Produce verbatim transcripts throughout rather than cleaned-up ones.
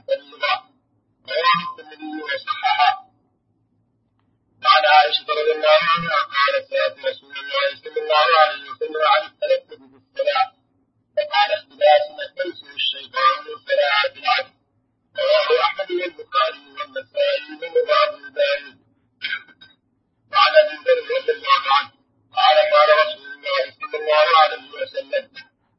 فريضة. رواه الترمذي وصححه. وعن عائشة رضي الله عنها قالت سألت رسول الله صلى الله عليه وسلم عن التلفظ في الصلاة فقال اختلاس تلفظ الشيطان من صلاة العبد. رواه أحمد والبخاري والنسائي وابو داود. وعن ابي ذر رضي الله عنه قال قال رسول الله صلى الله عليه وسلم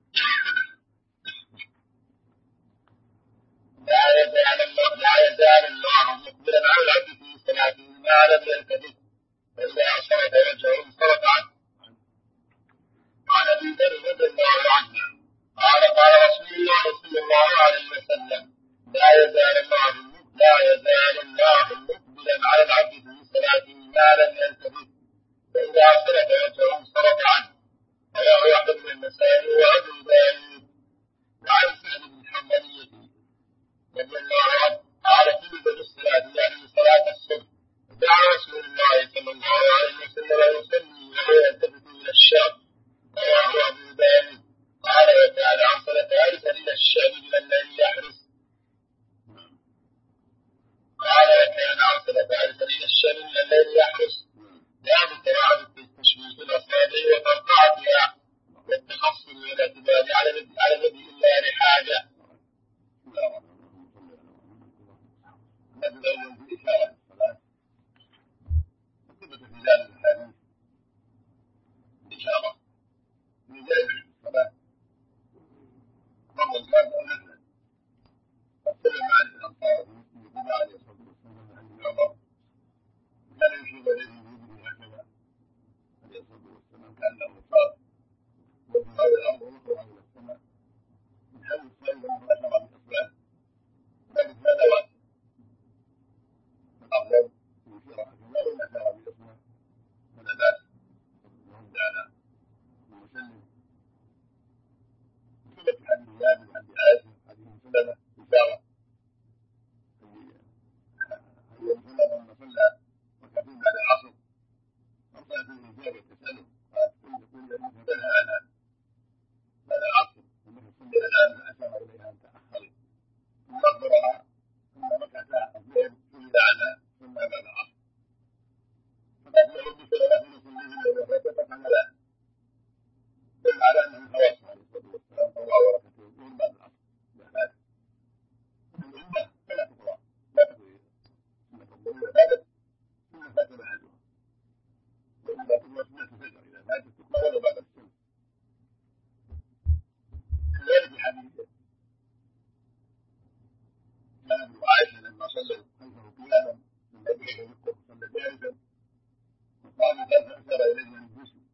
لا يزال الله لا يزال الله مقبلا على العبد في صلاته ما لم يلتفت فإذا أصرف وجهه انصرف عنه. وعن ابي ذر رضي الله عنه قال قال رسول الله صلى الله عليه وسلم لا يزال الله لا يزال الله مقبلا على العبد في صلاته ما لم يلتفت فإذا أصرف وجهه انصرف عنه. رواه أحمد بن النسائي وأبو داود. وعن سهل بن حنبلية رضي الله عنه قال كتب بالصلاة يعني صلاة الصبح دعا رسول الله صلى الله عليه وسلم يصلي وهو يلتفت إلى الشام. رواه أبو داود. قال وكان عصر ثالثا إلى الشام من الذي يحرس. قال وكان عصر ثالثا إلى الشام من الذي يحرس لا بالتلاعب في تشويش الأصابع وترقعتها والتخصل والاعتماد على الذي إلا لحاجة. النبي الأول في إشارة الصلاة ثبت في ذلك الحديث إشارة في ذلك الصلاة فضل كان أو نفلا فسلم عن الأنصار في مسلم قضاء عليه الصلاة والسلام عن ابن عمر كان يشير إليه بيده هكذا عليه الصلاة والسلام كأنه صار وفي هذا الأمر يقرأ إلى السماء من حيث السائل وأشار بالإصبع ذلك هذا واجب الأفضل يشير هكذا وإن أشار بالإصبع فلا بأس وهم على المسلم وسنة حديث جابر وحديث عائشة حديث سلمة إشارة هي سلمة لما صلى ركعتين بعد العصر وصلت الإجابة تسأله قالت كنت كل أنك تنهى عنها بعد العصر وأنك تصلي الآن فأشار إليها أن تأخري ثم أخبرها ثم ركعتا الظهر سئل عنها ثم بعد العصر فقالت له رب سلمة نصليهن إذا فاتت قال لا دل على أنه خلاص عليه الصلاة والسلام طلع وركعتين الظهر بعد العصر إذا فاتت الأمة فلا تقرأ لا تقرأ سنة الظهر إذا فاتت ثم فات بعدها وإذا تقرأ سنة الفجر إذا فاتت تقرأ ولو بعد السنة. كذلك الحديث كان ابن عائشة لما صلى خلفه قياما من أجل يذكر صلى جالسا وقال لا فأشار إليه أن يجلسوا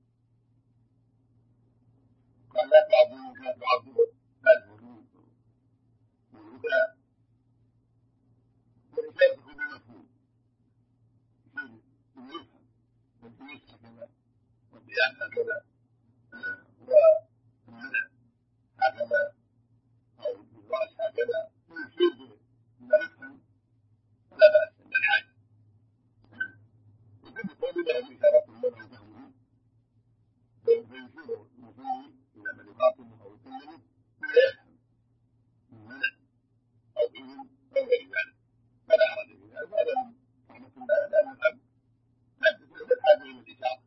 قال لا تعظموا كما تعظموا الهنود والوكلاء والإجابة بمفهوم يفهم والجلوس هكذا والقيام هكذا والمنع هكذا أو الرأس هكذا ويفيد بما يفهم فلا بأس عند الحاجة. وكل قول له إشارة لمن يفهمه فيشير المصلي إلى من يخاطبه أو يكلمه بما يفهم من منع أو إذن أو غير ذلك فلا حرج في ذلك. هذا من رحمة الله لأن العبد لا تكون الحاجة إلى الإشارة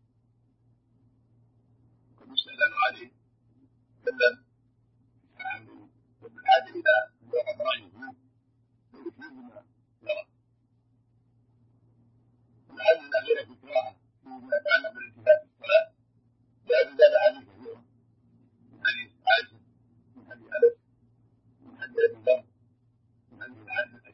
وقد يستأذن عليه سلم بالحاجة إلى أن يأخذ رأيه فيه ويفيد بما يرى. الحديث الأخير في القراءة فيما يتعلق بالالتفات في الصلاة جاء بذلك حديث كثيرة من حديث عائشة من حديث أنس من حديث أبي ذر من حديث الحارث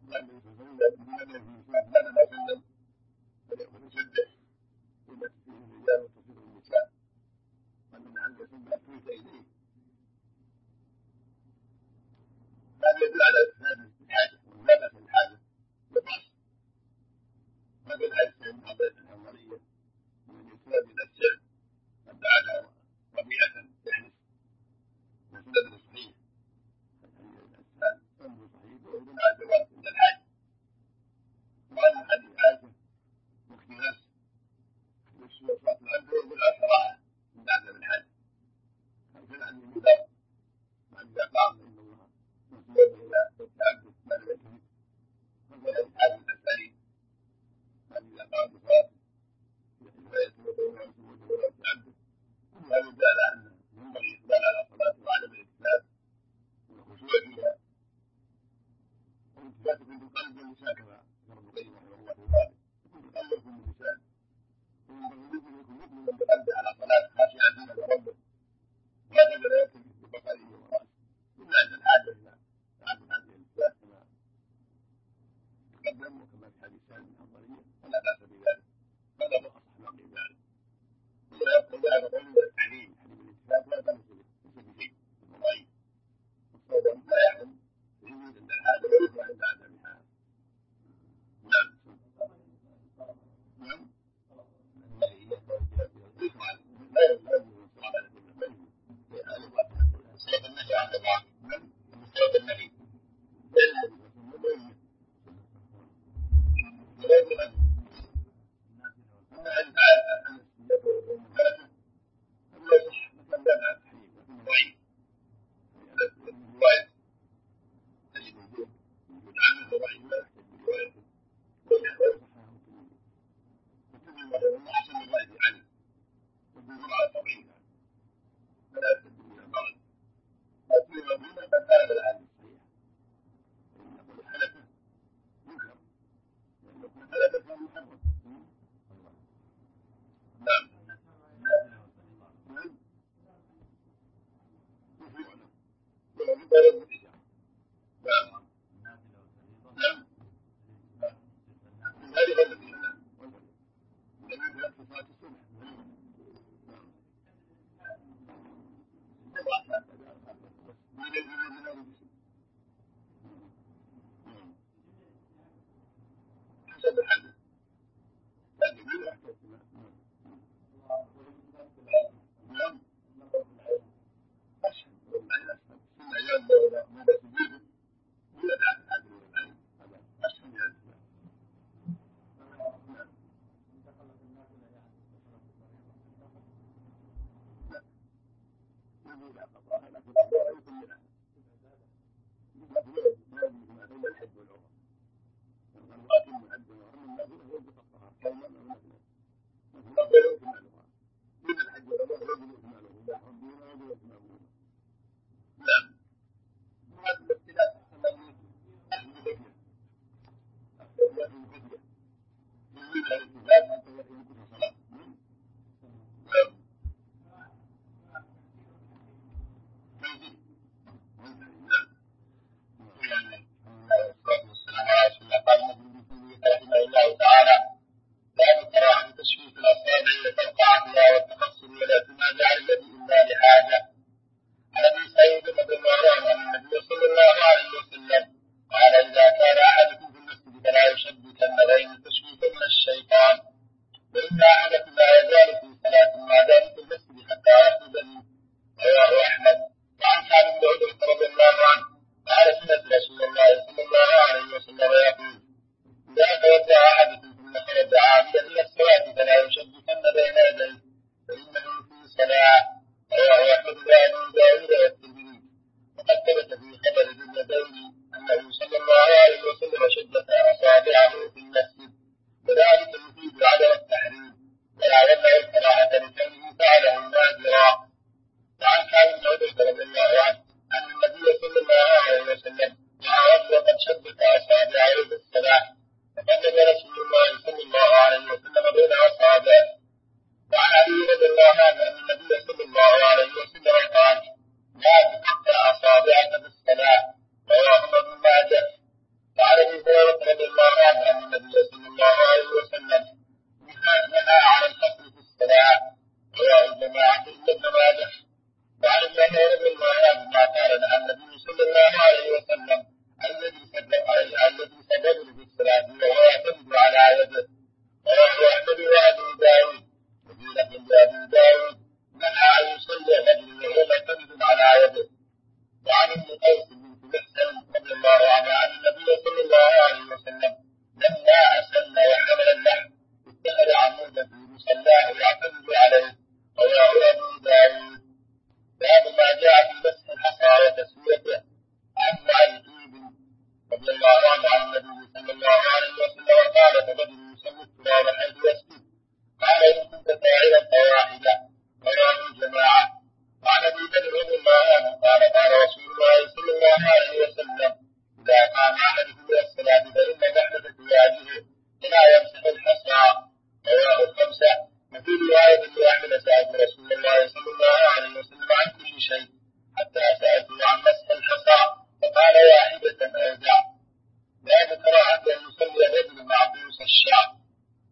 الذي إلا لحاجة. عن أبي سعيد رضي الله رضي الله عنه عن النبي صلى الله عليه وسلم قال: فبدل يسوي التراب حيث يسجد. قال: إن كنت فاعلا فواحدا. رواه الجماعة. وعن أبي بكر رضي الله عنه قال: قال رسول الله صلى الله عليه وسلم: إذا قام أحدكم إلى الصلاة فإن نحلة ثيابه فلا يمسح الحصى. رواه الخمسة. وفي رواية لأحمد: سألت رسول الله صلى الله عليه وسلم عن كل شيء حتى سألته عن مسح الحصى فقال: واحدة أودع. باب كراهة أن يصلي الرجل معقوس الشعر.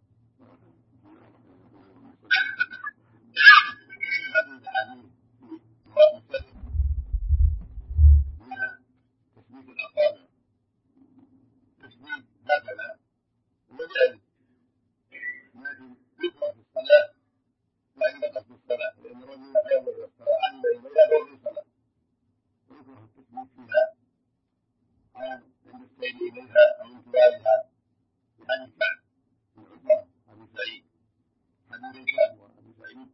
تثبيت الأصابع، تثبيت هكذا وجعل لكن يكره في الصلاة وإن بقت في الصلاة، لأن الرجل لا يضر الصلاة عن لا يضر الصلاة، ويكره التثبيت فيها أو عند السير إليها أو انتظارها بحديث كعب بن عجرة أبي سعيد حديث كعب وأبي سعيد.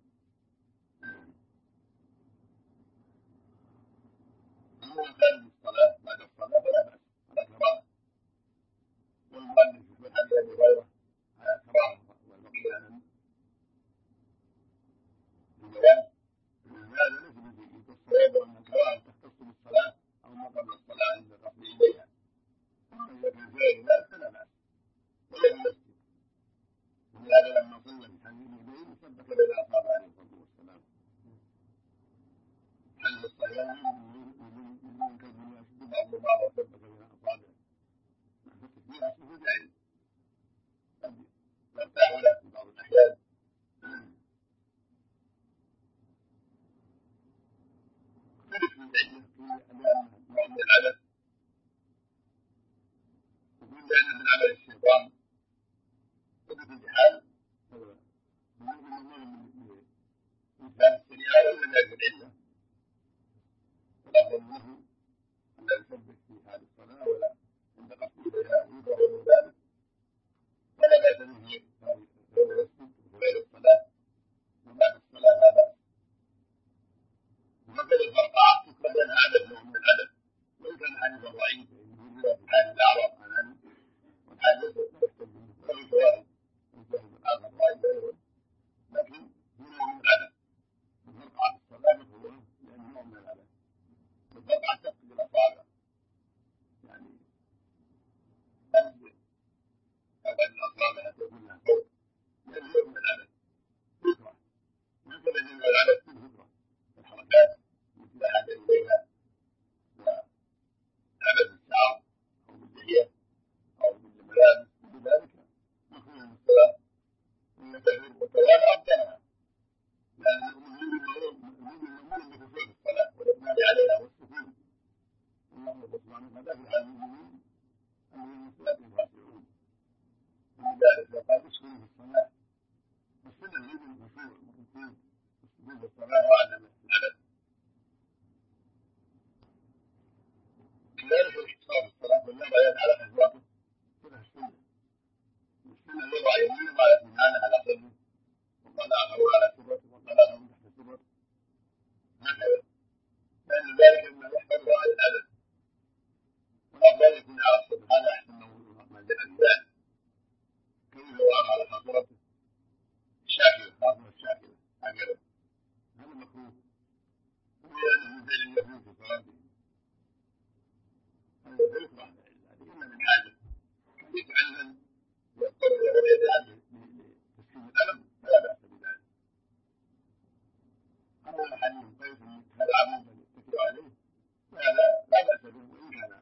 أما كان في الصلاة بعد الصلاة فلا بأس ولا كراهة. والمؤلف في حديث أبي هريرة على كراهة والبقية عن الجواز. هذا ليس بشيء، الصواب أن الكراهة تختص بالصلاة أو ما قبل الصلاة عند الرفع إليها. أما إذا كان غير ذلك فلا بأس ولا يمسك. ولهذا لما صلى في حديث الليل سبك بين أصابعه عليه الصلاة والسلام. حديث الصحيحين من كذب يشد بعض بعض وسبك بين أصابعه. فالتكبير أصله جائز قد يرتاح له في بعض الأحيان. اختلف من العلة في أنها نوع من العبث، وفي أنها من عمل الشيطان. وفي كل حال هو من إنسان السريعة ولا لا العلة، والأفضل له أن لا يثبت في هذه الصلاة ولا عند قصد إليها يكره من ذلك، ولا بأس به غير يسجد وغير الصلاة وبعد الصلاة لا بأس. ومثل الفرقعة يكره لها عدد نوع من العدد، وإن كان حديثا ضعيف فإنه في حال الأعراض عن ذلك والحادث لا يحتج به وله شواهد وشاهد الآخر ضعيف أيضا، لكن هو نوع من العدد. الفرقعة في الصلاة مكروهة لأنه نوع من العدد. والفرقعة تفقد الأصابع، يعني تنزل أبعد الأصابع تكون لها فوق، لأنه نوع من العدد يكره. مثل من العدد في الفكرة الحركات مثل حاجة إليها وعبث الشعر أو باللحية أو بالملابس وبذلك مكروه من الصلاة. والتكبير والتوالي أفضلها، لأن المؤمن بخشوع الصلاة والإقبال عليها والسكون. الله سبحانه وتعالى في المؤمنين الذين في صلاتهم خاشعون، ولذلك قال: اسكنوا في الصلاة. والسنة يجب الخشوع والركوع والسجود في الصلاة وعدم العدد. كذلك الاحتفاظ بالصلاة والنبعيات على خشوعته كلها السنة. السنة يضع يمينه على شماله على صدره، وقال آخر على سرته، وقال آخر تحت سرته، هكذا، لأن ذلك مما يحفظه على العدد. والأفضل يكون على الصدر، هذا أحسن ما جاء بذلك. كونه هو على خاطرته الشاكلة، خاطرة الشاكلة هكذا، هذا مكروه. ولأنه من فعل اليهود في صلاته هذا يكره، لكن من حاجة يتعلم ويضطر ويتعلم لتسكين الألم فلا بأس بذلك. أما الحديث كيف هذا عمود يتكل عليه فهذا لا بأس به، وإن كان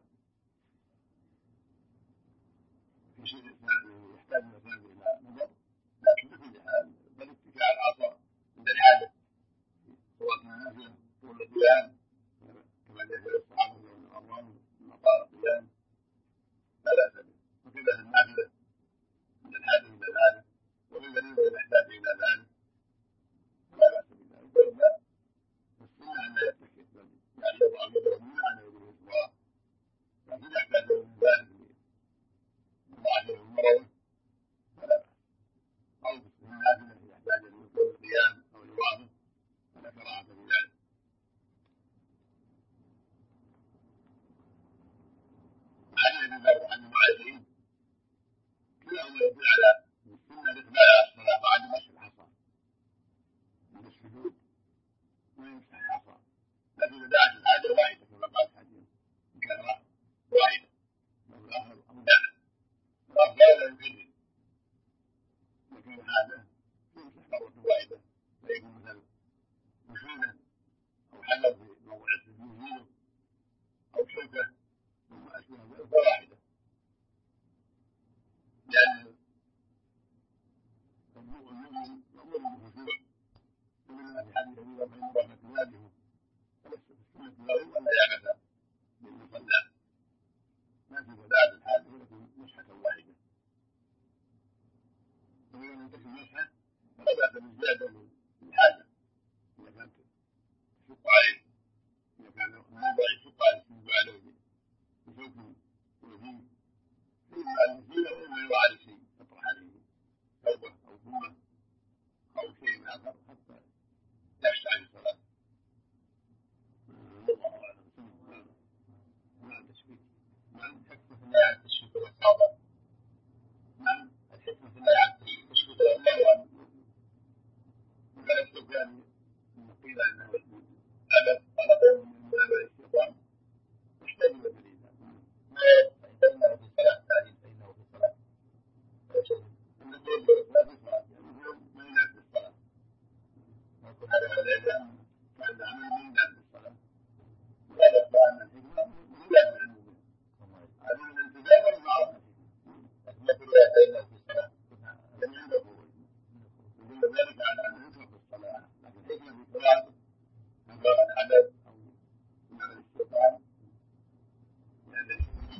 في شيء يحتاج إلى نظر، لكن بكل حال بل اتكاء العصا عند الحاجة سواء نازلة طول القيام كما جاء في الصحابة من الأمران لما قال القيام لا بأس به. وكذا النافلة من الحاجة إلى ذلك، وفي الذين يحتاج إلى ذلك لا بأس بذلك. وإلا فالسنة أن لا يتكئ، بل يعني يضع يده اليمنى على يده اليسرى، لكن يحتاج من ذلك لضعفه المرض فلا بأس. أو في النافلة يحتاج لطول القيام أو لوعظه فلا كراهة في ذلك. عن الفرق عن المعاذين كلاهما يدل على السنة الإقبال على الصلاة بعد مسح الحصى من السجود ويمسح الحصى، لكن إذا دعت الحاجة واحدة كما قال الحديث إن كان واحدة لو الآخر أو دعنا الأفضل لا يكرر، لكن هذا يمسح مرة واحدة لا يكون مثل مشينة أو حلق في موضع السجود أو شوكة ثم أشبه ذلك واحدة، لأن المؤمن يأمر بالخشوع ومن في حديث أبي بكر إن رحمة واجهه فليس في السنة له ولا يعبث بالمصلى، لكن وداعة الحاجة ولكن مسحة واحدة، وإذا لم تكن مسحة فلا بأس بالزيادة للحاجة إذا كانت تشق عليه، إذا كان الموضع يشق على السجود عليه بشوك ويزيد إما المزيل وإما يوعى شيء يطرح عليه ثوبه أو ثمة أو شيء آخر حتى يشتعل الصلاة. والله أعلم. نعم التشبيك، نعم الحكمة في الله عن التشبيك والصعبة، نعم الحكمة في الله عن التشبيك والله وكان الشيطان قيل أنه أبد طلبه من منابع الشيطان يحتاج إلى دليل فإنه في الصلاة تعليم فإنه في الصلاة أن الدين لا في الصلاة يعني ما ينام في الصلاة ويكون هذا العلم كان عمل ما ينام في الصلاة، وهذا فهم الحكمة من لازم المؤمن هذا من الالتزام والمعروف، لكن لا تقول فإنه في الصلاة لم عنده يدل ذلك على أنه يترك الصلاة، لكن الحكمة في الصلاة نظر العدد أو من الشيطان يعني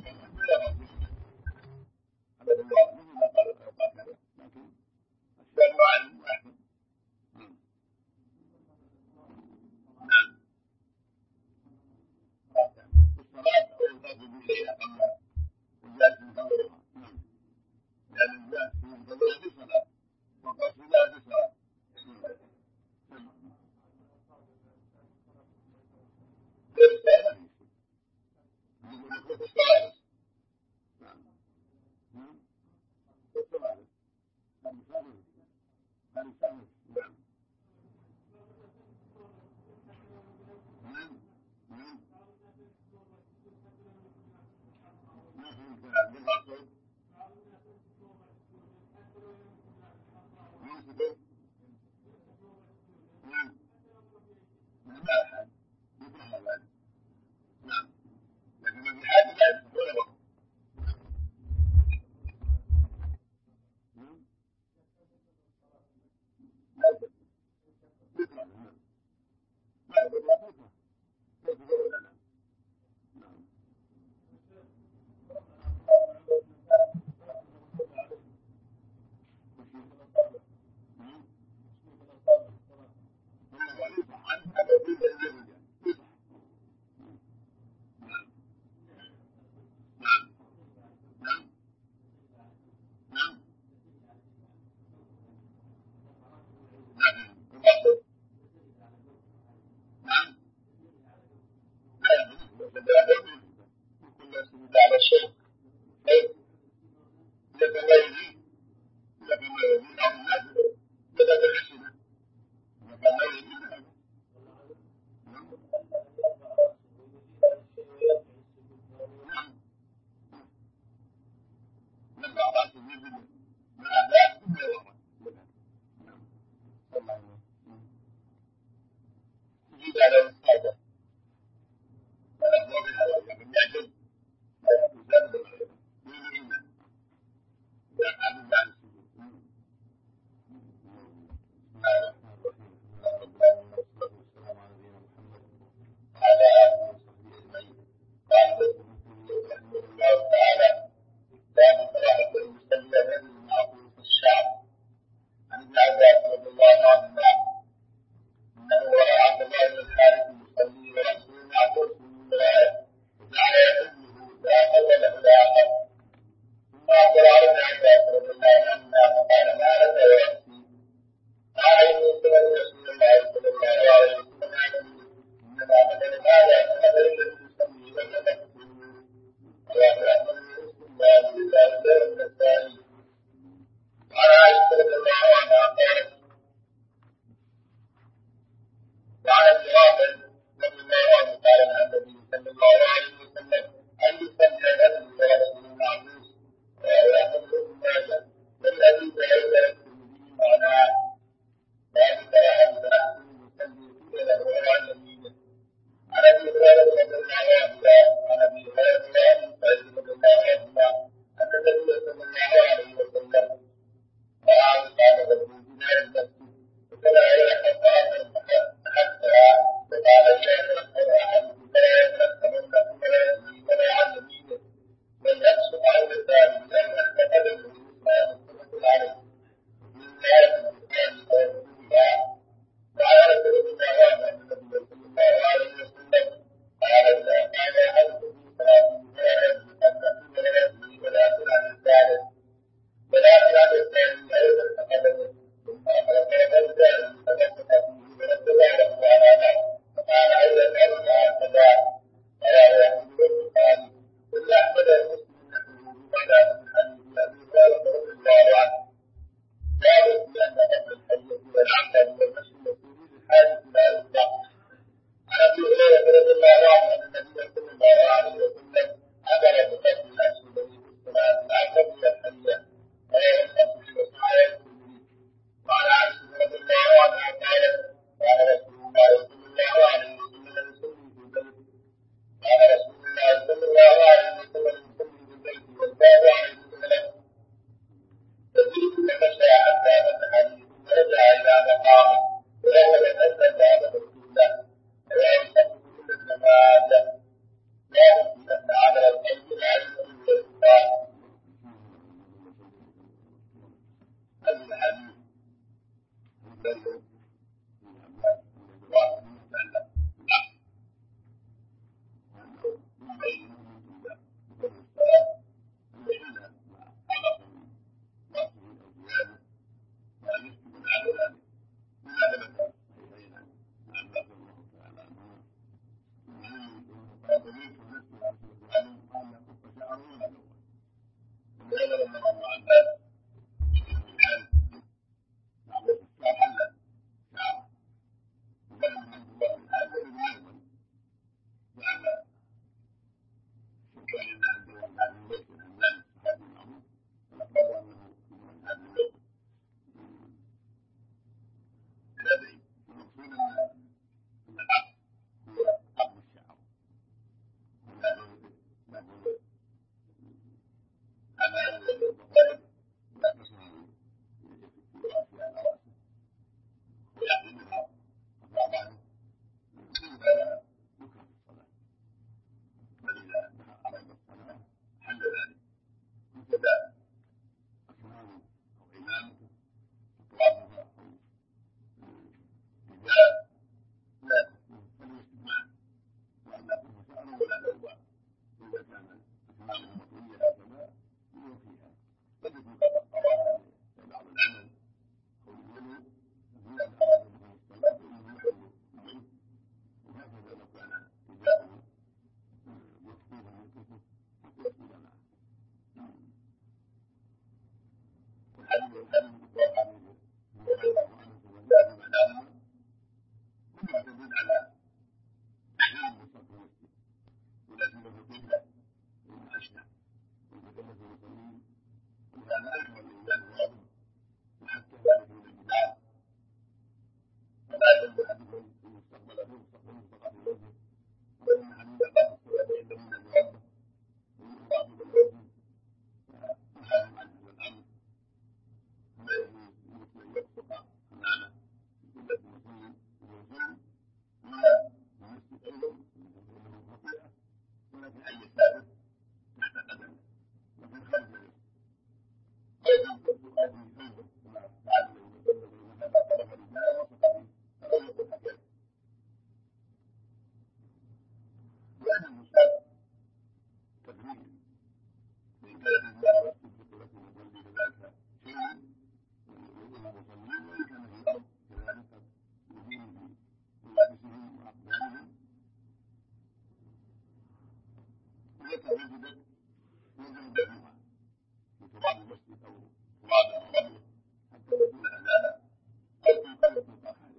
عدد الله مثل ما قال الأوقات هذا، لكن الشيء واحد واحد. نعم الصلاة أو الغسل إليها قبل الجالس ينتظرها، نعم لأن الجالس ينتظرها في صلاة والغسل لا في صلاة. أبي داود والنسائي وعن عائشة رضي الله عنها قالت وعن ابي رافع رضي الله عنه قال عن النبي صلى الله عليه وسلم أن يسمي الرجل برسول المعروف ويأخذ ابن ماجه والذي داود الترمذي معناه ذلك أحد أحسن يسمي فيه له عن يمينه عن ابي هريره رضي الله عنه عن ابي هريره وعن سعيد رضي الله عنهما ان النبي صلى الله عليه وسلم رأى وقال له في دار المسجد فلا يحفظ حتى فقال لا يحفظ احدكم فلا يتمكن فلا يمين ولا عن يمينه بل يبسط عن يساره لان احتفل بالاسلام متفق عليه من ذلك الاسلام فيرسلها وعلى رسول الله عنه ان النبي صلى الله عليه وسلم قال اذا كان احدكم في صلاته فلا يجلس ان تكون لا يجلس ولا يكون عن يساره ولا يكون عن يساره ايضا فقدمه ثم اخرج فوزا فنفخ فيه ونزل له على فقال ايضا ارجع هكذا ولا يحمد البخاري الا احمد مسلم نحوه بمعنى من حديث ابي هريره رضي الله عنه ذلك بان قتل الحي والعقل والمشي والسجود الحادث لا يصلح عن ابي هريره رضي الله عنه ان النبي صلى الله عليه وسلم امر بقتل الاسودين في الصلاه العقل والحيه رواه الخطيب وصححه الترمذي وعن عائشه رضي الله عنها قالت قال رسول الله صلى الله عليه وسلم يصلي في البيت قال رسول الله صلى الله عليه وسلم يصلي في البيت والباب عليه السلام تزيد فمشى حتى فتح لي ثم رجع الى مقامه ولو لم انزل الباب مفتوحا رواه الخطيب ابن ماجه لا يمكن ان على القلب العلم والاتقان هذا الحديث يدل على أن يتعلق بالعقل وأنه من بين الموجودات مثل الصلاة الذين مع عرف رأسه أو ثيابه لا يسلم على ذلك لما ثبت بين عن رضي الله تعالى عنه قال بنيت نفسي أشرف عنه قال لا كف شعره ولا لون ولهذا لما رضى عن ذلك الحال معروف الشعر حل شعره وكان من عند الله الحال ولم يعمل جعل شكرا لله عز وجل هذا البيت عن ذلك الصحابي المعروف فلقد انه من هذا البيت الذي المقصود ان العقل هو عقل الشعر ولا له امان وغالب لا تصنع في راسه على راسه ويحملها الرابع عنه كل هذا يكره في الصلاه فاذا دخل على الصلاه حل ذلك وكذا اكرامه او امامته اطرافها او الرجال لا تكون فليستجمع وان لا تكون شعره ولا لوى اذا كان اكرامه مطويه هكذا يوفيها قد يكون قد اقراها لبعض العمل او للولو إذا أراد به الصلاة فإنه يحل البيت وهكذا لو كان رداءه مكتوبا من كتب يكتب معه والحديث الحديث يطلق عليه بغيره عنه وجاء بمعناه كلها تدل على تحريم الصلاة في المسجد ولكن له قبلة وإن أشنع والمكلف المصلين ولهذا أكبر الإنسان الواجب وحتى ذلك من البدع فلا يجوز احدكم ان يستقبل به مستقبل فقط الوجه وان حديث الله الصلاه عند من المربى ويقطع به الوجه فنهاهم عن هذا الامر فلا يجوز مثل ان يبصق امامه قبله المسلم ويصلي ولا المسجد ايضا انه خطيئه ولكن ان يثابت تحت قدمه لكن خارج المسجد ايضا تبدو هذه الفوزه كما فعل النبي صلى الله عليه وسلم طلب الرجال وصف به فلم يكن هكذا لان المشاب تدريب فان كان الرجال مسجد بقوله المصلي كذلك شيء يؤذن المصلين وان كان في الارض كذلك يؤذيهم بملابسهم واقدامهم ويكره وجدت وجد دفعها بعض المسجد أو بعض أو حتى يكون أذانا أو قد يكون خارج.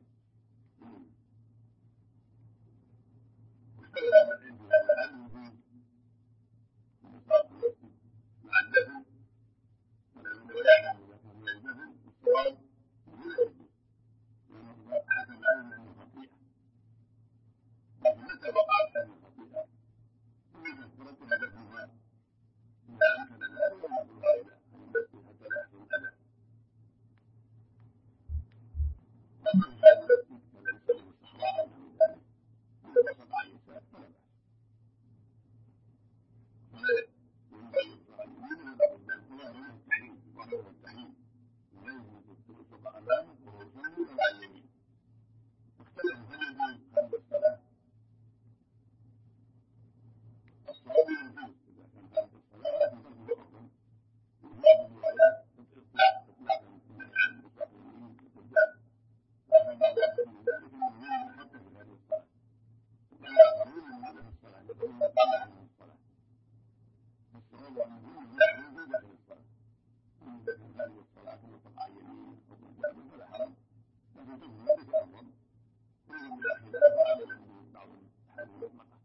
واختلف من عندنا هل يجوز انبساط المسجد مع الدفن ولا يعلم إذا كان من الدفن الصواب لا يجوز لأنه حسب العلم أنه خطيئة، لكن متى وقعت هذه الخطيئة يجوز ترتب دفنها إذا أمكن ذلك ونقلها إلى المسجد حتى لا يحصل الأذى. أما في هذا المسجد فلا يسلم الصحراء أو نحو ذلك إذا بسط على الإنسان فلا بأس، ولا ينبغي الصلاة يمين ولا قدام، ولا له التحريم ولا له التحريم ولا يجوز الصلاة أمامه وهو يصلي ولا عن يمينه. واختلفوا هل يجوز خلف الصلاة؟ الصواب يجوز إذا كان خلف الصلاة، لكن ترك الأفضل في بعض الروايات إطلاق إطلاقا النهي عن الإطلاق اليمين والقدام، لكن بعض أهل ذلك أنه يجوز حتى في هذه الصلاة، وقال آخرون أن هذا في الصلاة لكن ما قام عنه الصلاة، فالصواب أنه لا يجوز في داخل الصلاة، إذا كان هذه الصلاة يطلق عن يمين أو قدام فلا حرج، لكن ترك ذلك أفضل. ويجب إلى خلاف عملا ببعض الأحاديث المطلقة.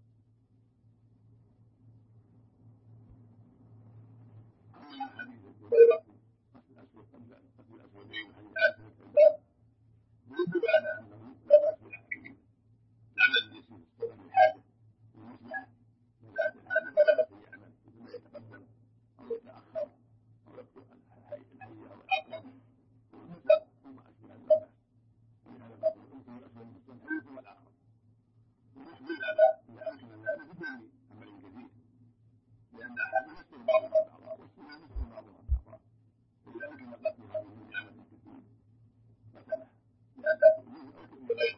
أما حديث الهريرة قتل الأسودين وحديث عائشة الكذاب يدل على أنه لا بأس بالحكيم، لعل يسير الصلاة بالحاجة والمصلحة وذات الحاجة فلا بأس يعمل ثم يتقدم أو يتأخر أو يترك الحي أو الأقرب والمطلق ثم أشبه لا بأس. ولهذا بعض الأمور الأسود بالحديث والأقرب ويحمل على إذا أمكن ذلك بدون عمل كثير، لأن هذا يستر بعضها بعضا والسنة يستر بعضها بعضا، فإذا أمكن قتلها بدون عمل كثير مثلا لأن تؤذيه أو تؤذي غيره.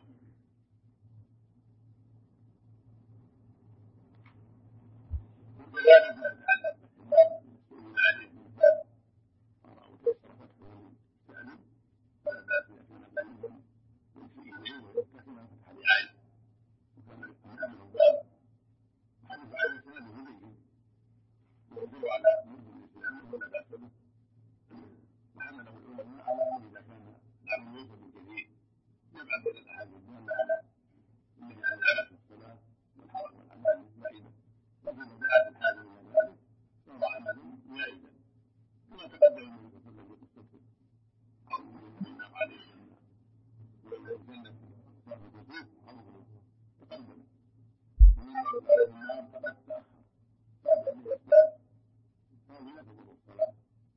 وكذلك ما يتعلق باحتمال المسؤولين عليه من باب أو تيسر فتحه للسالم فلا بأس إذا كان قريبا يمشي إليه ويتخذ من فتح لعين، وكان أمامه باب حدث عليه سنده إليه ويدل على مد الإسلام ولا بأس به، وحمله العلماء على أنه إذا كان العمل ليس بالكثير يبعد بين الأحاديث الدالة على النهي عن العبث في الصلاة والحرج والأعمال الزائدة، وإذا دعت الحاجة إلى ذلك صار عملا زائدا كما تقدم من تسلم بقصته أو من عليه الجنة وإلى الجنة صار الكفوف أو تقدم ومن على النار فقد تأخر بعد أن الأسباب فهو لا تضر الصلاة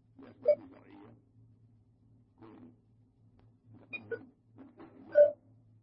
لأسباب شرعية كون يتقدم بالحجاب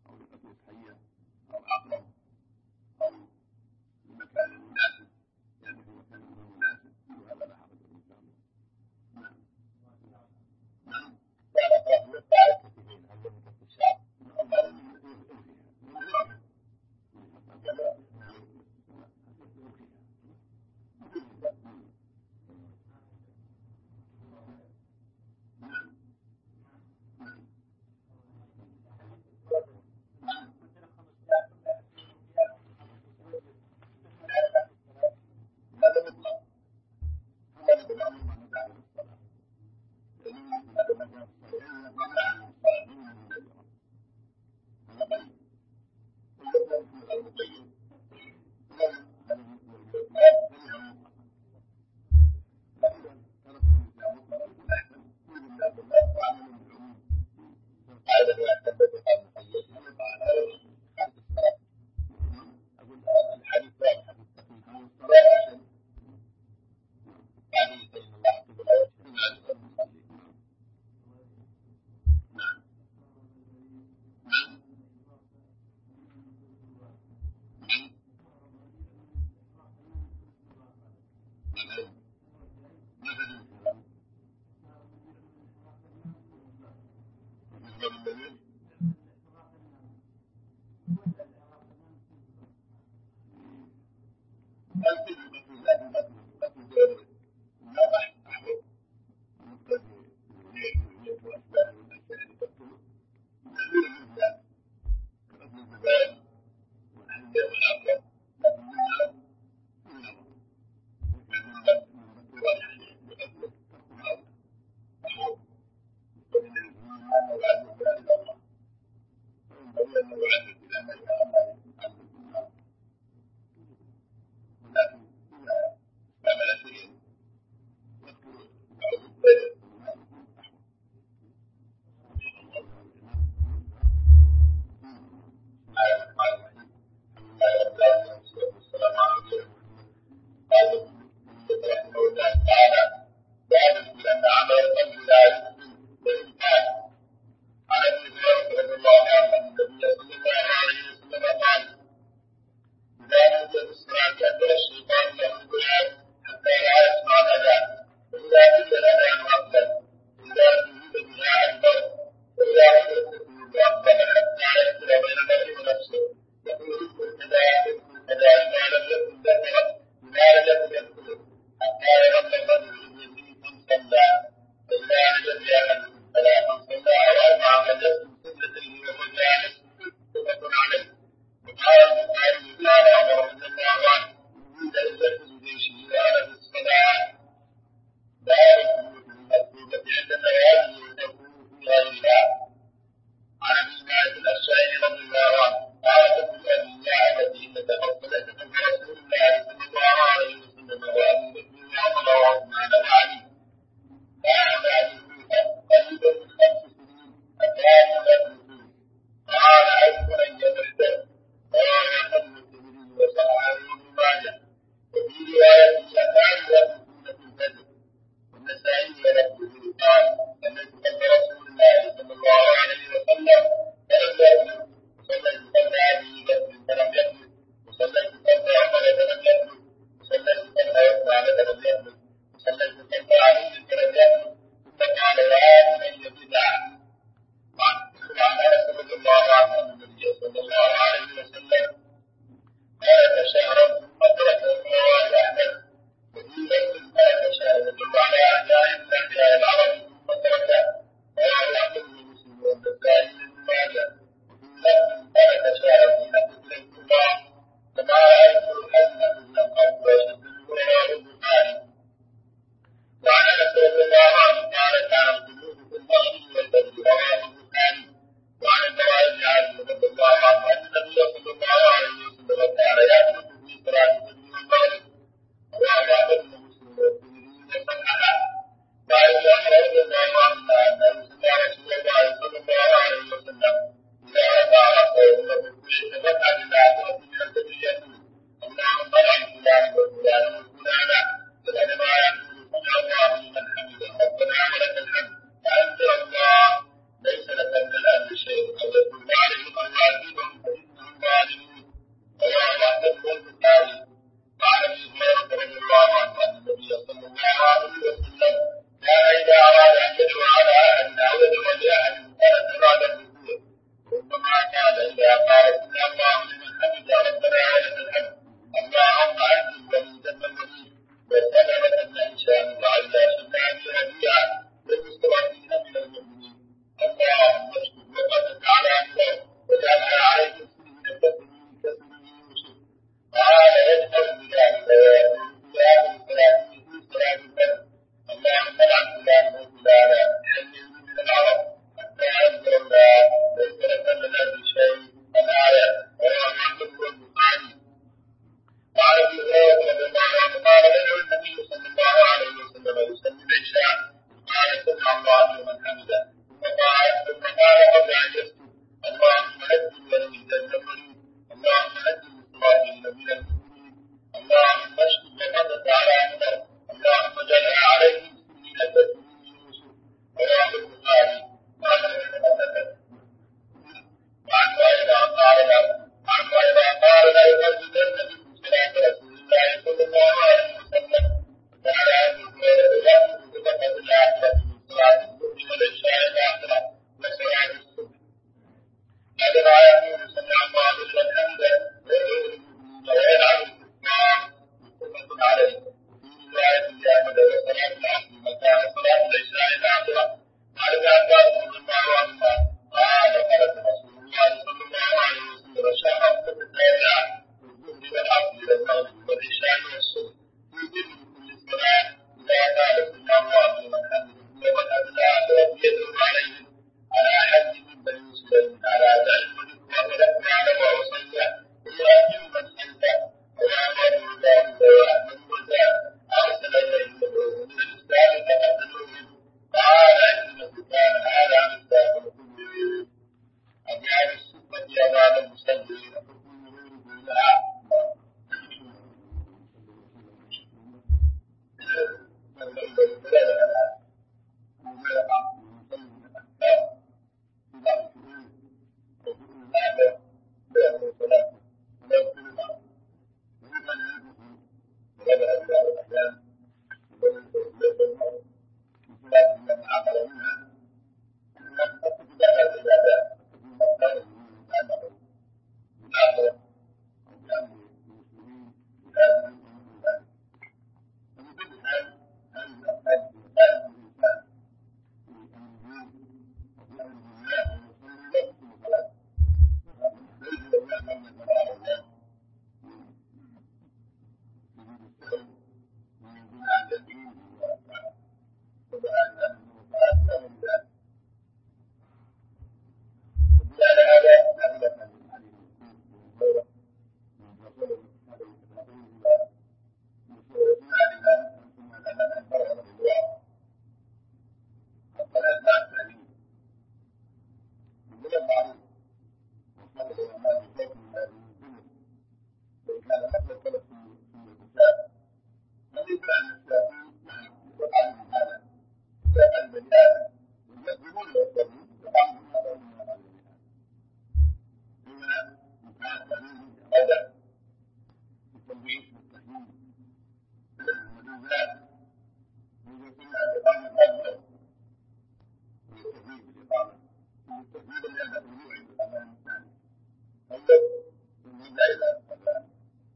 الميزان يمكن أن يقام الحج والتفريق بالإقامة التفريق لأن الرجوع بالأمان الثاني أولا يرجع إلى الصلاة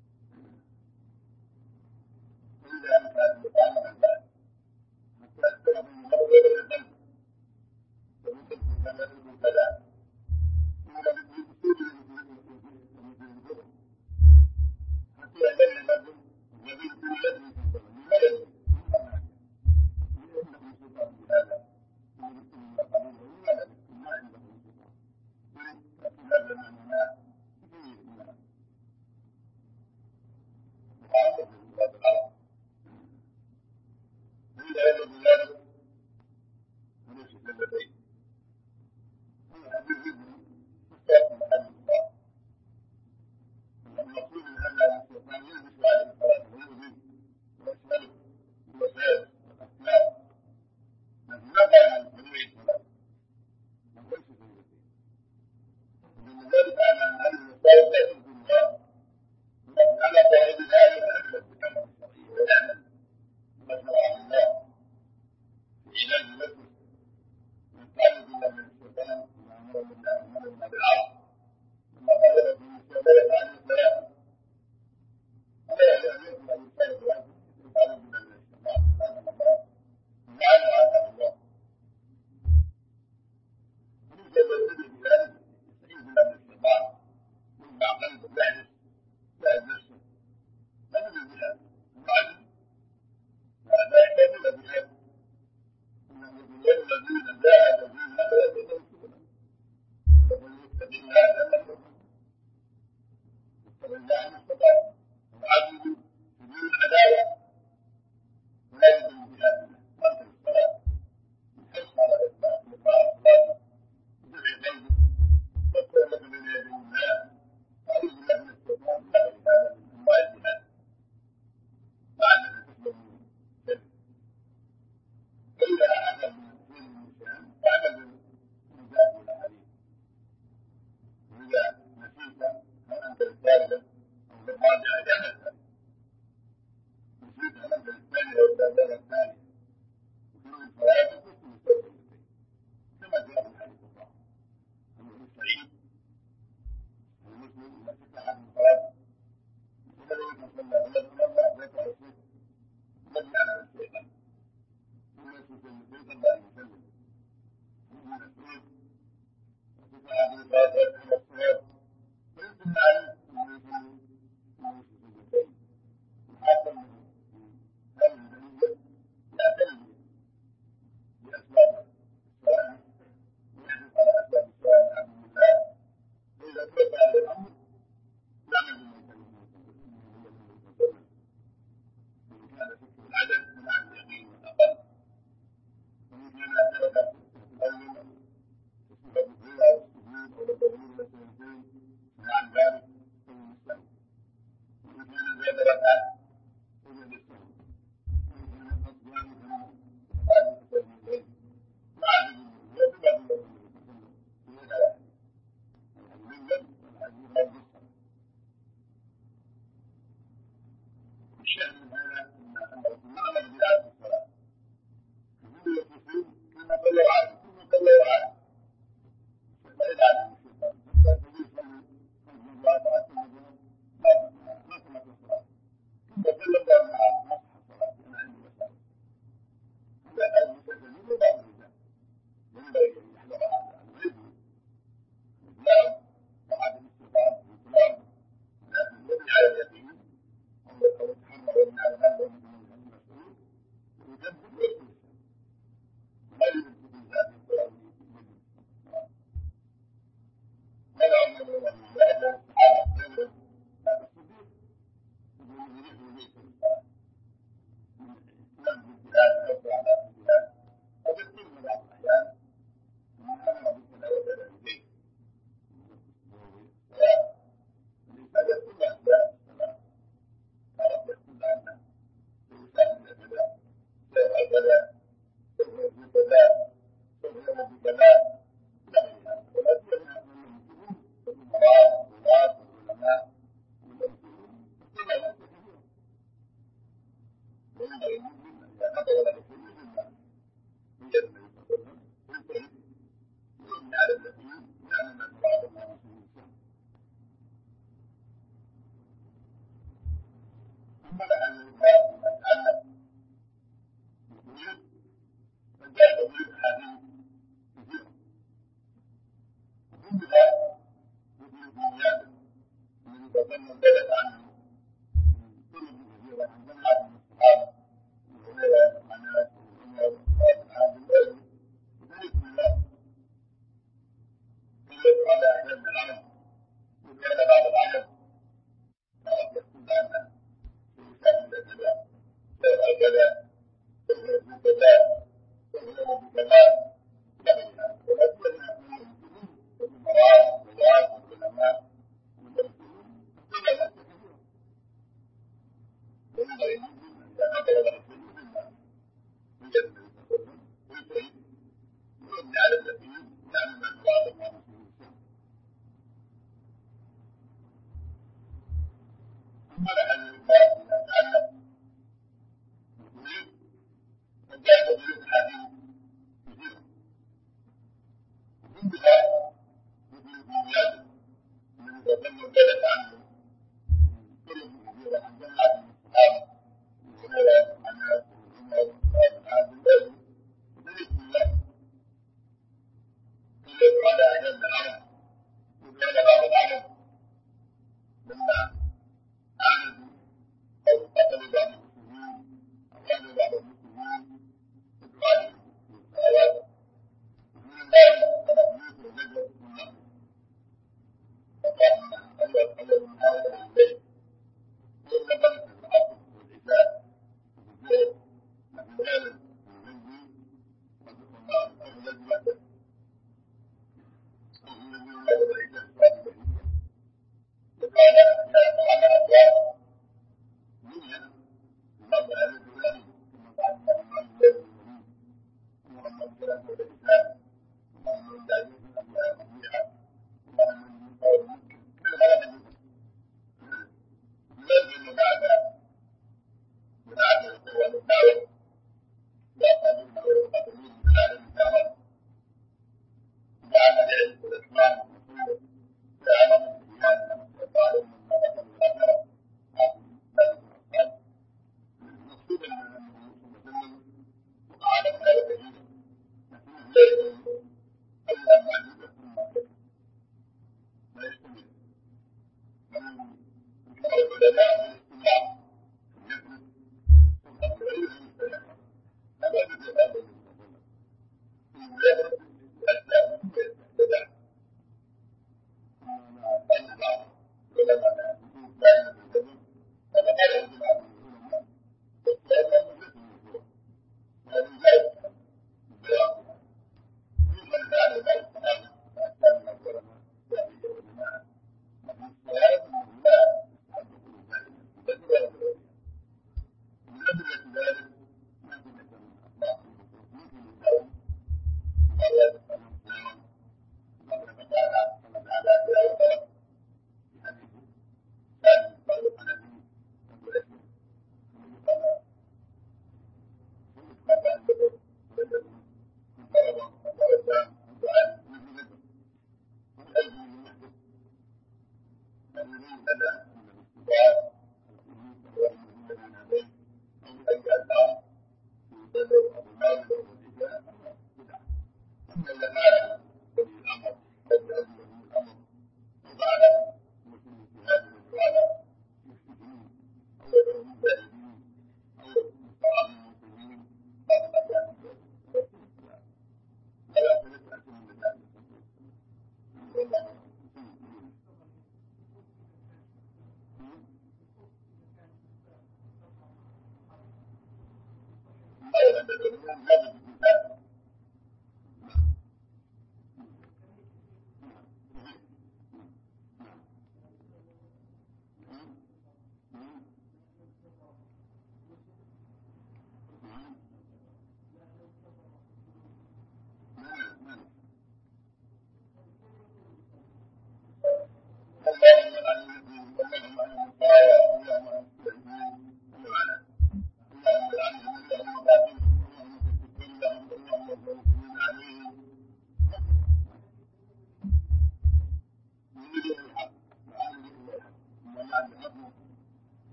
إلا أن كان الإقامة الآن حتى أكثر من مغرب القلب فممكن أن يكون كذا إلا بالوجود حتى يعلم الرجل الذي يكون يدري في الصلاة لماذا لأنه سلطان بهذا من يكون قليلا لماذا ما عنده سلطان لكن هذا معناه كثير من المعارضة لله الأرض فإذا يجب ذلك وليس كالذين هو حديث ابن مستقبل حديث الله المقصود من أن الشيطان يلبس عليه الصلاة ويؤذي ويسأله الوسائل والأفكار لكن ما كان بدون الصلاة وليس في اليقين ومن ذلك أن هذه الوسائل لا تؤذي الله ولكن على صاحب ذلك أن الحكمة الشرعية ويعمل بما شرعه الله في علاج نفسه ويتعلم بالله من الشيطان وما أمر بالله أمرنا بالعرض وما قال في الشيطان عن الصلاة ولا يعلم أن يسالك عنه يتعلم بالله من الشيطان سبحانه الله ويعلم عنه الله وليس يبدل بذلك يستعيذ بالله من الشيطان ينفع قلبه يحدث يعد نفسه لا يدل بها وعدل لا يحتاج إلى بها إنه يقول الذين جاهدوا فينا لنهدينهم ومن يتق الله لن يضره يتق الله ما استطاع وعدل سبيل العداوة ولا يدل بها مرض الصلاة الحرص على إطلاق الصلاة ودفع قلبه واذكر لك بين يدي الله أعوذ بالله من الشيطان لا إله من أنواع الجهاد لعلك تسلم من الشرك فإذا أعمل من النسيان فاعمل بالمجاهد والأحاديث وإذا نسيت أو أنت الثالثة أو الرابعة جاءت نسيت أن أنت الثانية أو الثالثة الثانية وكل الصلاة تكون مستوى كما جاء في الحديث الصحيح أنه سعيد المسلم إذا فتح من صلاة وكذلك صلى الله الله ذات عشرين الذي على الشيطان ثم يسلم الشيطان بعد يسلم ثم يسلم وفتح من صلاة إلى الصلاة ويمكن عليه أن يسلم ثم يسلم الشيطان وحاصل من هذه الدليل يعتني بأسباب الصلاة ويحرص على أسباب الصلاة الحمد لله وإذا ترك على الأمر يعمل بالمسلمين وإن كان فكر العدد فمع اليقين والأقل وإن كان ترك الأول وصفة الغيرة والسجود أو الضرورة والسجود فمع ذلك فهو مستوى وإن كان زاد ركعة فهو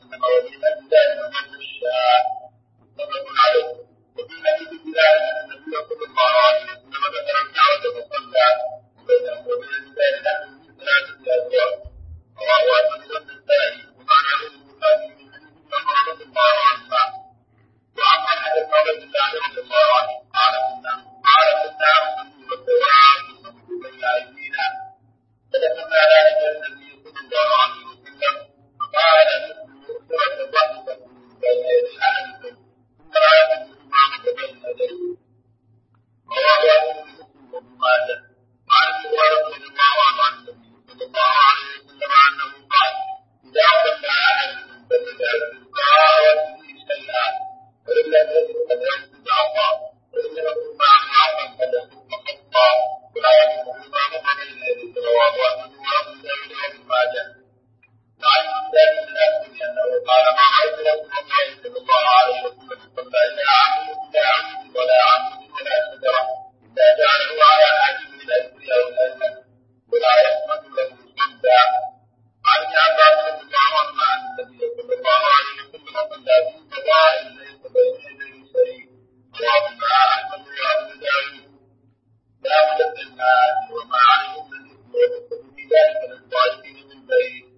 وسلم ومن أجل ذلك من الشاء متفق عليه. وفي حديث بلال أن النبي صلى الله عليه وسلم ذكر الدعوة فصلى وبينه وبين الجدار نحو من ثلاثة أبواب رواه أحمد والنسائي ومعنى البخاري من حديث عمر رضي الله عنهما. وعن طلحة بن عبيد الله رضي الله عنه قال كنا قال كنا نصلي والدواب تصب بين أيدينا فذكرنا ذلك النبي صلى الله عليه وسلم فقال مثل مؤخرة الرأس تكون بين يدي أحدكم ثم لا يكون إمامك بين يديه. رواه أحمد مسلم وابن ماجه. عن أبي هريرة رضي الله عنه عن النبي صلى الله عليه وسلم أنه قال إذا صلى أحدكم فليجعل في القراءة شيئا فإن لم يجد فليسجد عصا فإن يكن معه عصا فليسجد خطا ولا يكون إمامك بين يديه. رواه أحمد وأبو داود وابن ماجه. وعن مسلم بن الأسود أنه قال ما رأيت رسول الله صلى الله عليه وسلم صلى إلى عمود لا عمود ولا عمود ولا شجرة إلا جعله على حاجب الأيسر أو الأيمن ولا يصمد له صمدا. عن ابن عباس رضي الله عنهما عن النبي صلى الله عليه وسلم صلى في فضائل ليس بين يديه شيء. رواه أحمد وأبو داود. باب دفع المال وما عليه من الإثم والنسبة في ذلك للطائفين من البيت.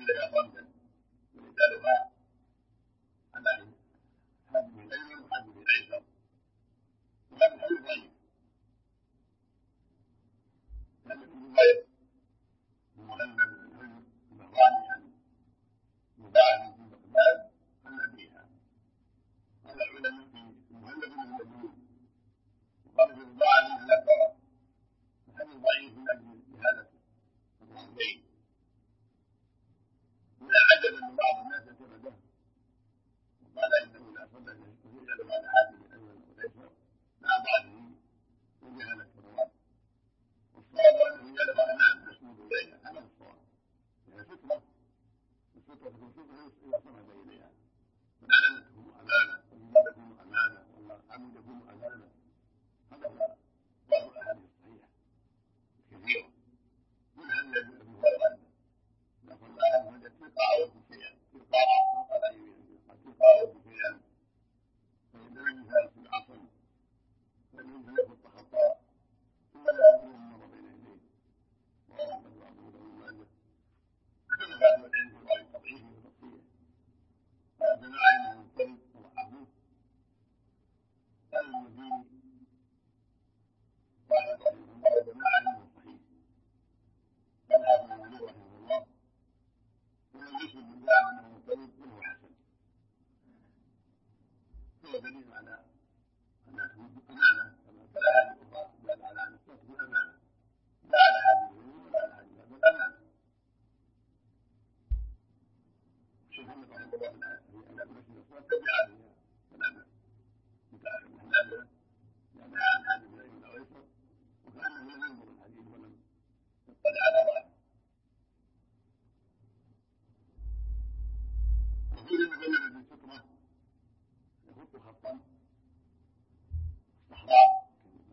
لها صمتا ورجالها على هذه الايمن وهذه الايسر، وهذا الحديث ضعيف. لان ابن زبير المهند بن البهراني عن مباعث بن بغداد عن ابيها، قال العلماء في المهند بن المجنون وقال في مباعث لا ترى، الحديث ضعيف من اجل جهالته الراويين. ولا عجب ان بعض الناس اعتمده وقال انه لا صدق يجعل بعد هذه الايمن والايسر مع بعضه وجهاله الرواه، والصواب انه يجعل امام يسند اليها، هذا الصواب، هي فتره الفتره في الفتره اذا صمد اليها فالعلم تكون امانه والجبال تكون امانه والعمل يكون امانه. هذا هو بعض الاحاديث الصحيحه كثيره منها ان ابي هريره لقد لا يوجد تلقاء شيئا تلقاء فقال ايوه تلقاء شيئا فان لم يزال في العصر لم ينزل يخط خطا ثم لا يدري مر بين يديه رواه ابو داود وماجه. كما قال العلم في روايه تضعيفه وتصحيحه فاتنا عينه الكذب وضعفه. قال المديني واحد رحمه الله جماعه علمه صحيح، قال حافظ النبي رحمه الله ولم يسلم من زعم انه كذب وهو حسن، هو دليل على انها تكون امانه كما قال هذه الاخرى دل على ان تكون امانه لا على هذه الامور ولا على هذه بل امانه. الشيخ محمد رحمه الله في اداب المسجد الصلاه تبع عليها كلام متاخر من النادره لانها عن هذه الايمن والايسر وكانه لم ينظر الحديث ولم يطلع على ظاهره. وقيل ان بين بالفطره يخط خطا استحضار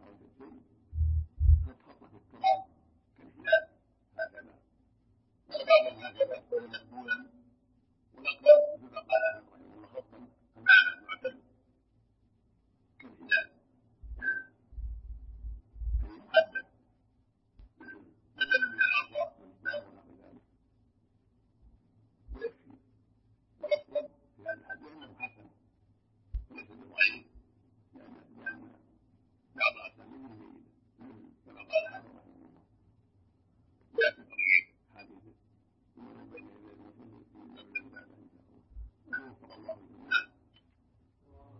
خط خطه في التراب كالهلال هكذا، وبعضهم هكذا يقول مقبولا والاقوال مثل ما قال اهل رحمه الله خطا امانه معتد كالهلال اي محدد بدلا من الاعضاء والاسباب ونحو ذلك ويكفي. والاصل في هذا الحديث انه حسن وليس بضعيف لان لان بعض اسانيده جيده كما قال هذا رحمه الله. ياتي طريق حديثه ومن بين يديه المسلم من قبل العباده ان شاء الله وفق الله الجميع.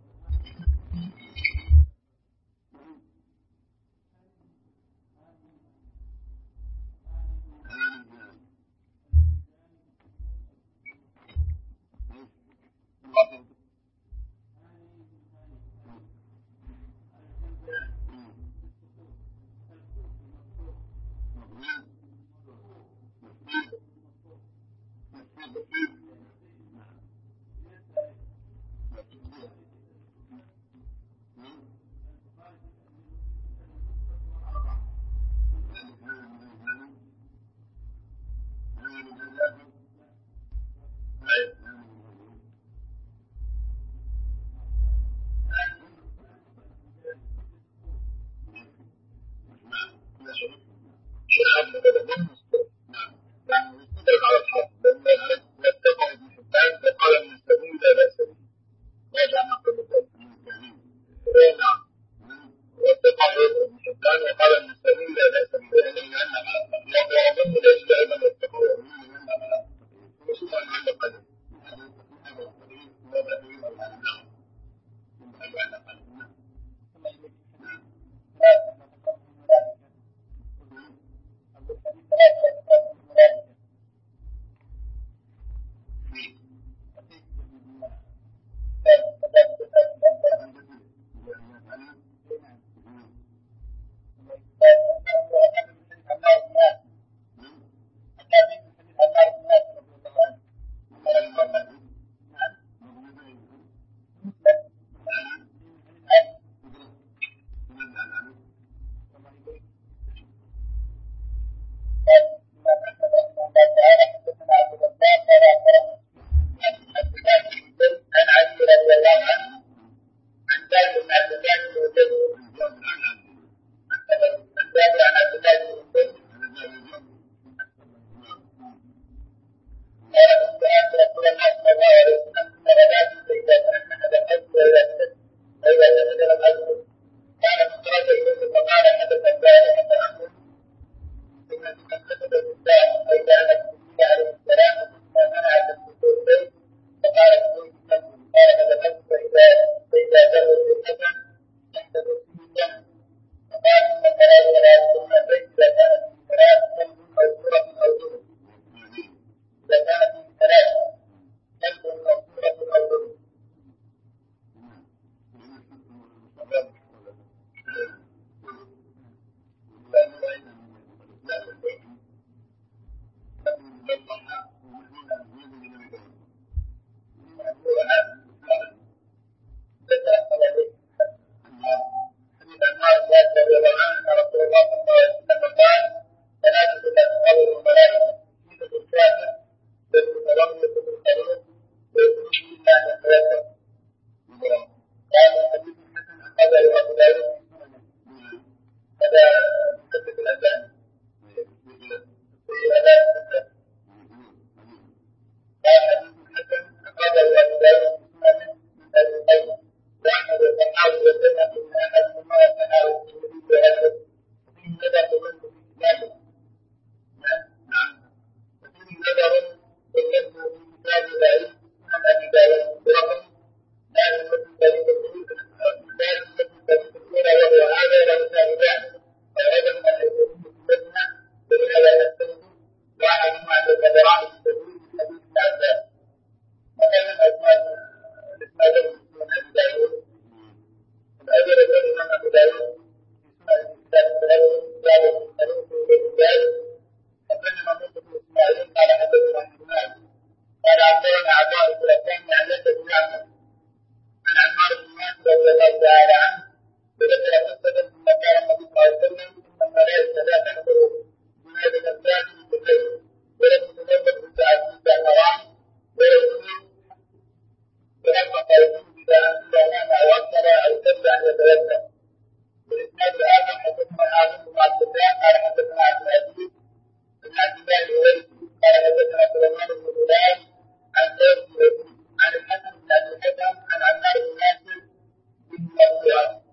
قال حدثنا حماد قال أخبرنا عطاء بن الثاني عن ليث بن يعقوب عن عمار بن ياسر رضي الله تعالى عنه وذكر قصة ثم قال النبي صلى الله عليه وسلم إن الملائكة لا تحضر جنازة الزاد بالليل ولم تتزوج بالتعزيز حرام ولا يجوز ولما قالوا إذا إذا نام أو أكثر أو كبر أن يتوضأ. والإسناد الآخر حدثنا عاصم بن عبد الله قال حدثنا عبد العزيز بن عبد الله الأويسي قال حدثنا سليمان بن بلال عن زيد بن يزيد عن الحسن بن أبي الحكم عن عمار بن ياسر بن مرفوعا.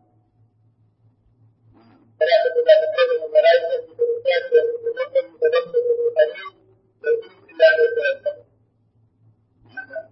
ثلاثة لا تقبل الملائكة في الإنسان والمتنبه متنبه بالقليل والجنس إلا أن يتوضأ. هذا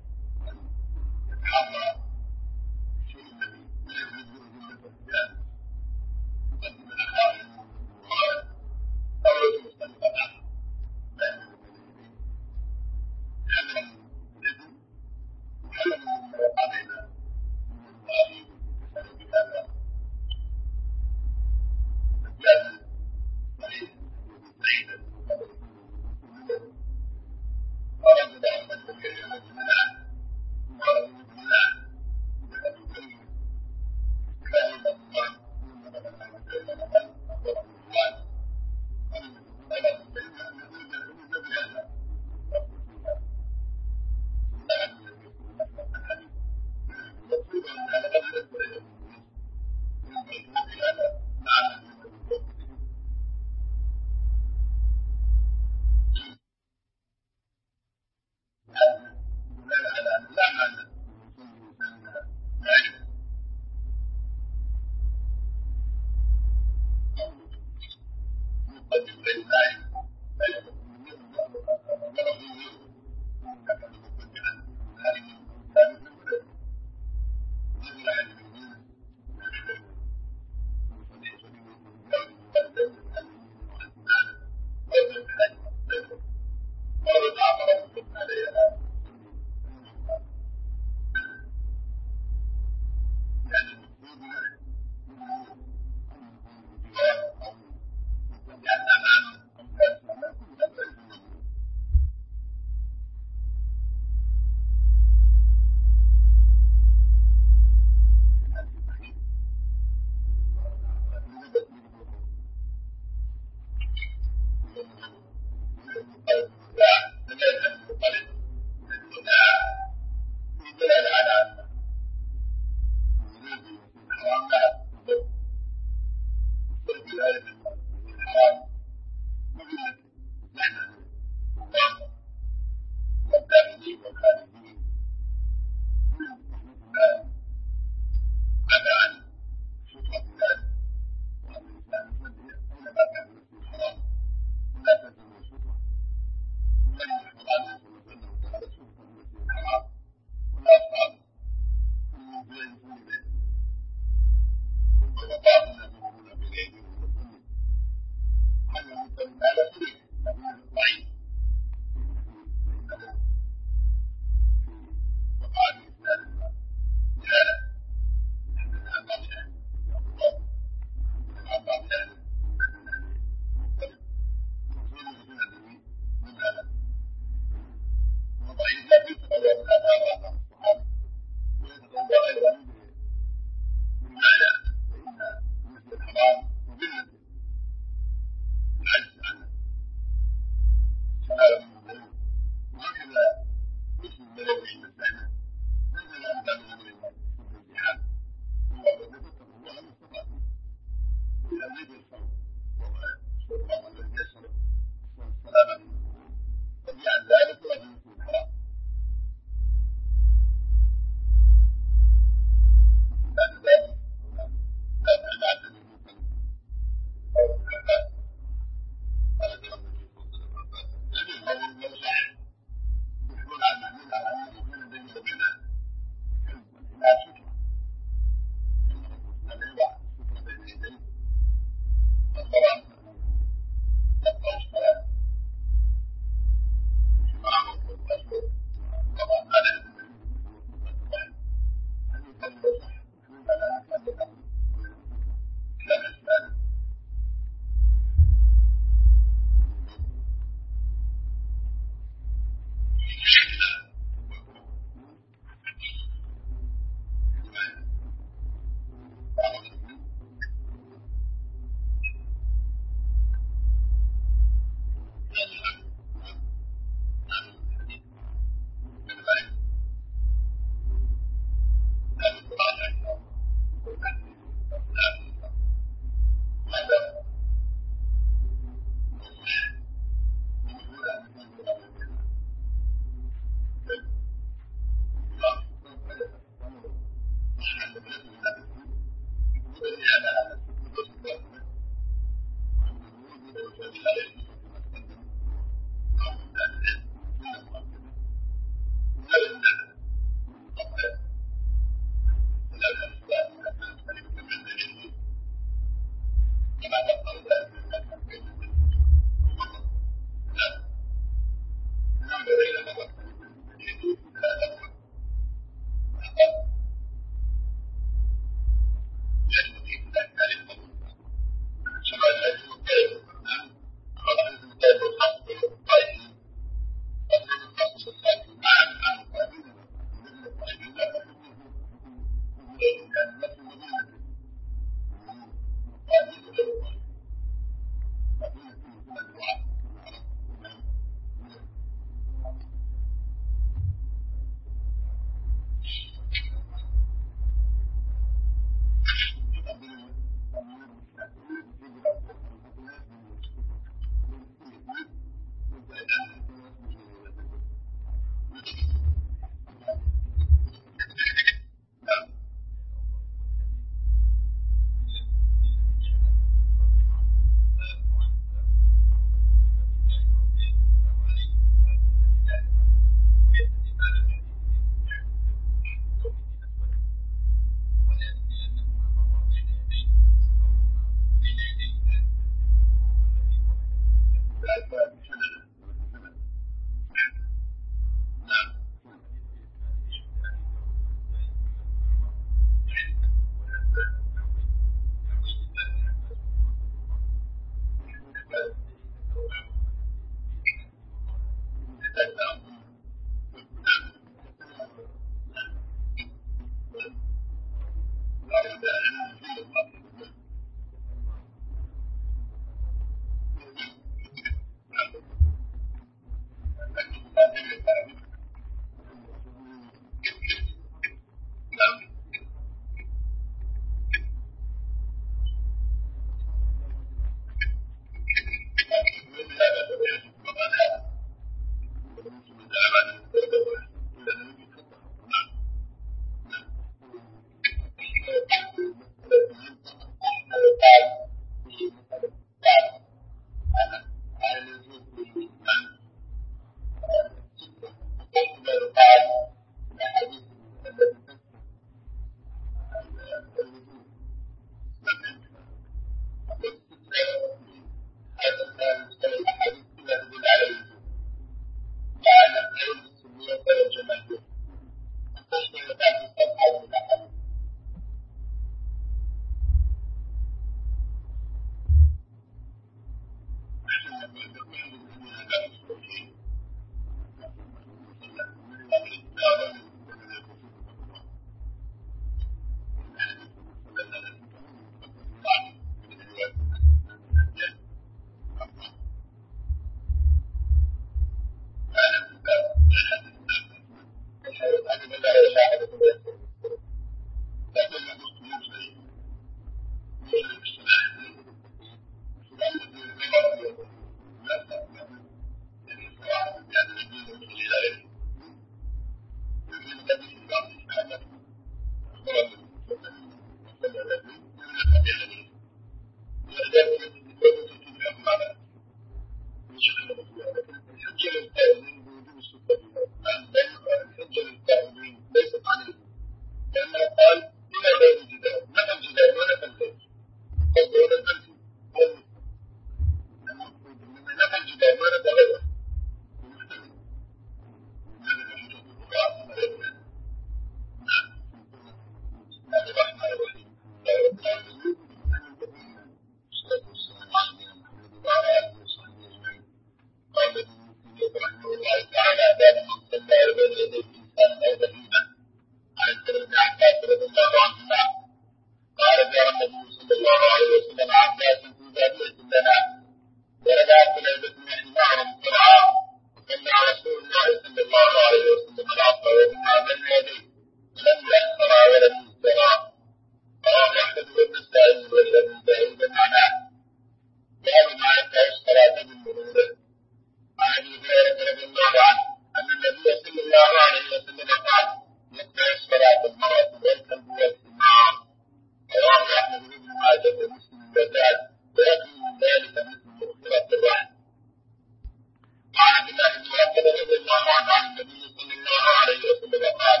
تيمية رحمه الله تعالى باب من صلى بين يديه إنسان أو بهيمة عن سيدنا ابن عباس رضي الله عنهما قال جاء النبي صلى الله عليه وسلم عباس في بادية لنا ولنا كليبة حمار ترعى وصلى رسول الله صلى الله عليه وسلم العصر وهما بين يديه لم يأخر ولم يسترى رواه أحمد والنسائي والأبي داود معناه باب ما يفتح الصلاة بالمرور عن أبي هريرة رضي الله عنه أن النبي صلى الله عليه وسلم قال يفتح الصلاة المرأة والكلب والحمار رواه أحمد بن ماجه ومسلم وزاد ويكفي من ذلك مثل مغفرة الرحم. وعن عبد الله بن مغفر رضي الله عنه عن النبي صلى الله عليه وسلم قال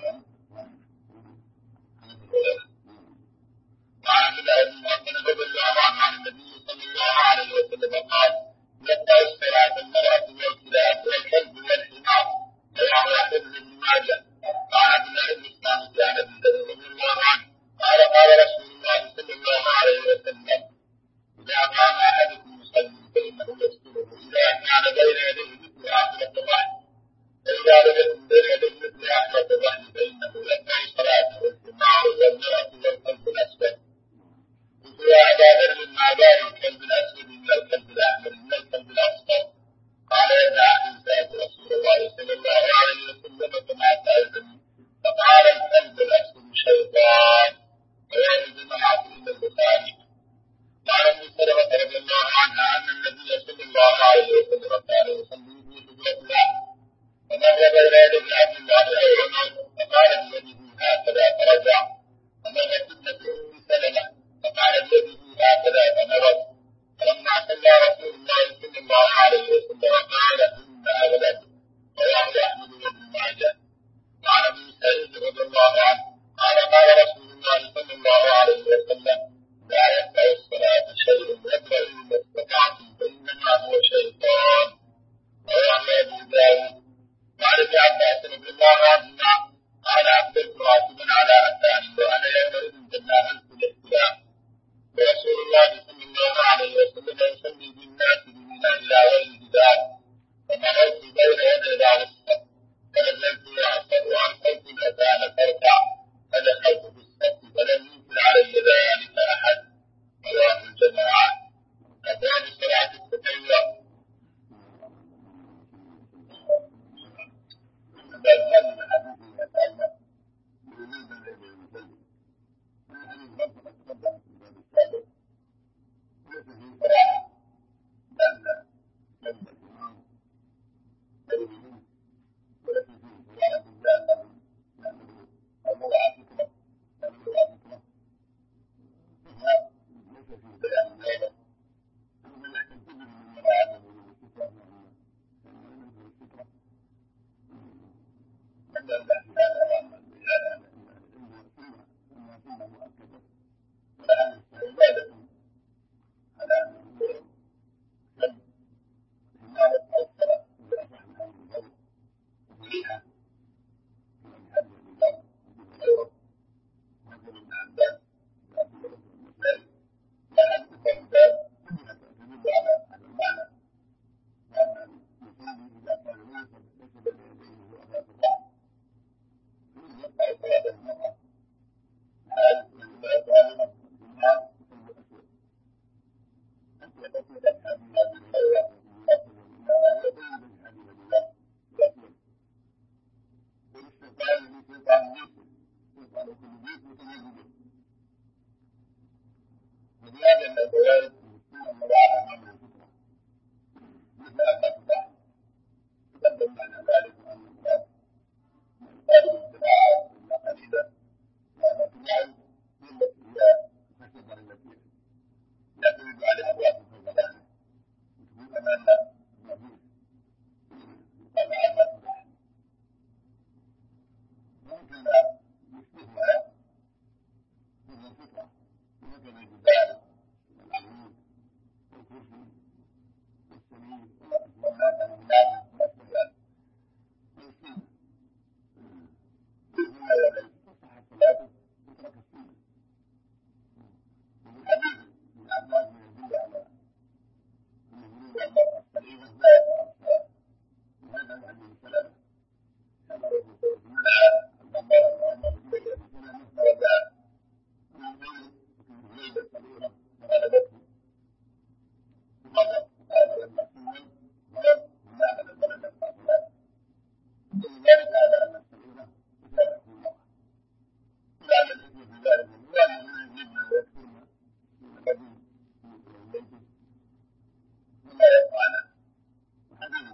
وعن عبد الله بن مغفر رضي الله عنه عن النبي صلى الله عليه وسلم قال يفتح الصلاة المرأة والكلاب والكلب والحمار رواه أحمد بن ماجه. وعن عبد الله بن الصامت عن أبي ذر رضي الله عنه قال قال رسول الله صلى الله عليه وسلم إذا قام أحدكم يصلي فإنه يستره إذا كان بين يديه مثل آخرة الرحم فإذا لم يكن بين يديه مثل آخرة الرحم فإنه يفتح صلاته الحمار والمرأة والكلب الأسود. قلت يا أبا ذر ما بال الكلب الأسود من الكلب الأحمر من الكلب الأصفر قال يا أخي سألت رسول الله صلى الله عليه وسلم كما سألتني فقال الكلب الأسود شيطان رواه الجماعة من البخاري. وعن ابي سلمة رضي الله عنها أن النبي صلى الله عليه وسلم كان يصلي في حجرتها فمر بين يدي عبد الله أو عمر فقال بيده هكذا فرجع فمر فتنة أم سلمة فقال بيده هكذا فمرت فلما صلى رسول الله صلى الله عليه وسلم قال إن أغلب رواه أحمد بن ماجه. وعن ابي سعيد رضي الله عنه قال قال رسول الله صلى الله عليه وسلم لا يفتح الصلاة شيء يدعو ما استطعتم فإنما هو شيطان رواه أبو داود. وعن ابن عباس رضي الله عنهما قال أقبلت راكبا على أتاني وأنا يومئذ تناهلت الاحتلام ورسول الله صلى الله عليه وسلم يصلي بالناس بمنى إلى غير جدار فمررت بين يدي بعض الصف فنزلت وأرسلت الأتان تركع فدخلت في الصف فلم ينكر علي ذلك أحد رواه الجماعة. أبواب صلاة التطوع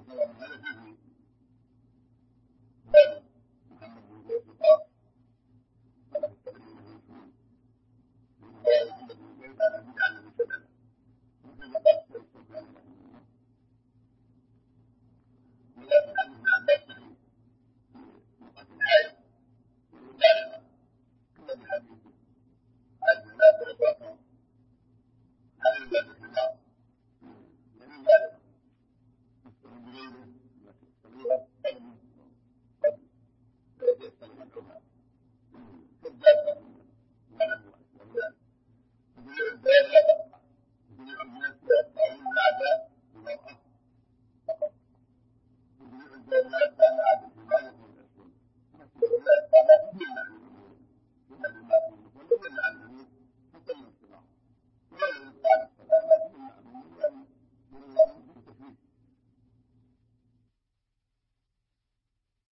Thank you.